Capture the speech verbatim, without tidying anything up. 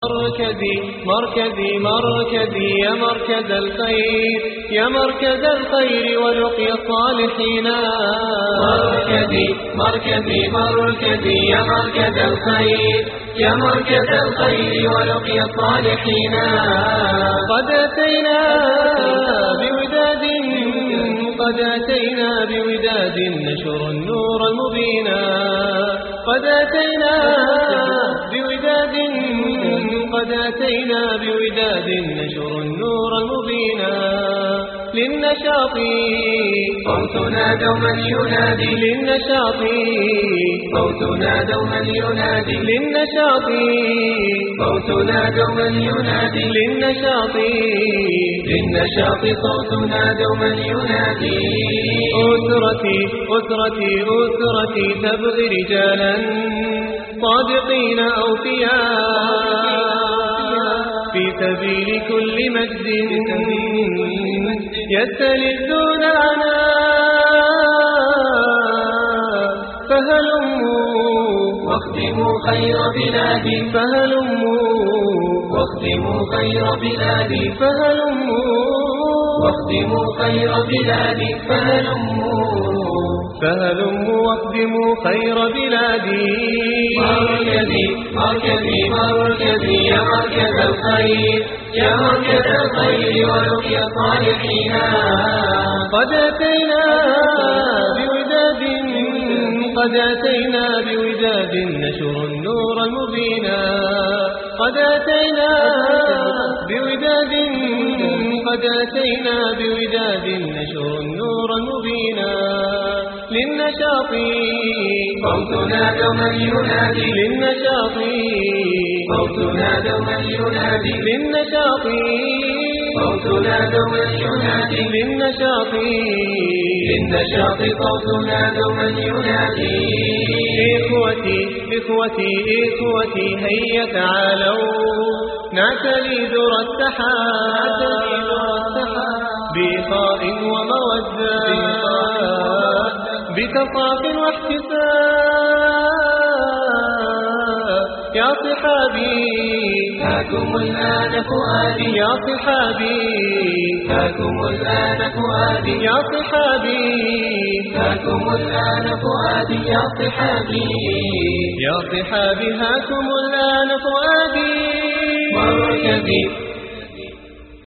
مركزي مركزي مركزي يا مركز الخير يا مركز الخير ولقي الصالحين. مركزي مركزي مركزي يا مركز الخير يا مركز الخير ولقي الصالحين. قد أتينا بوداد قد أتينا بوداد نشر النور المبين. قد أتينا بوداد قد أتينا بوداد نشر النور المبين. للنشاط صوتنا دوما ينادي للنشاط صوتنا دوما ينادي للنشاط صوتنا دوما ينادي للنشاط للنشاط صوتنا دوما ينادي. أسرتي أسرتي أسرتي تبغي رجالا صادقين أوفياء في سبيل كل مجد يستلذون عناء. فهلموا واخدموا خير بلادي فهلموا واخدموا خير بلادي فهلموا واخدموا خير بلادي فهلموا فهلموا واخدموا خير بلادي. مركزي مركزي مركزي يا مركز الخير يا مركز الخير ولقي الصالحين. قد أتينا بوداد قد أتينا بوداد نشر النور المبين. قد أتينا بوداد قد أتينا بوداد نشر النور المبين. للنشاط صوتنا دوما ينادي للنشاط صوتنا دوما ينادي للنشاط صوتنا دوما ينادي للنشاط للنشاط صوتنا دوما ينادي. إخوتي إخوتي إخوتي هيا تعالوا نعتلي ذرى السحاب بإخاء ومودة بتصاف واحتساب. يا صحابي هاكم الآن فؤادي يا صحابي هاكم الآن فؤادي يا صحابي هاكم الآن فؤادي يا صحابي يا صحابي هاكم الآن فؤادي. مركزي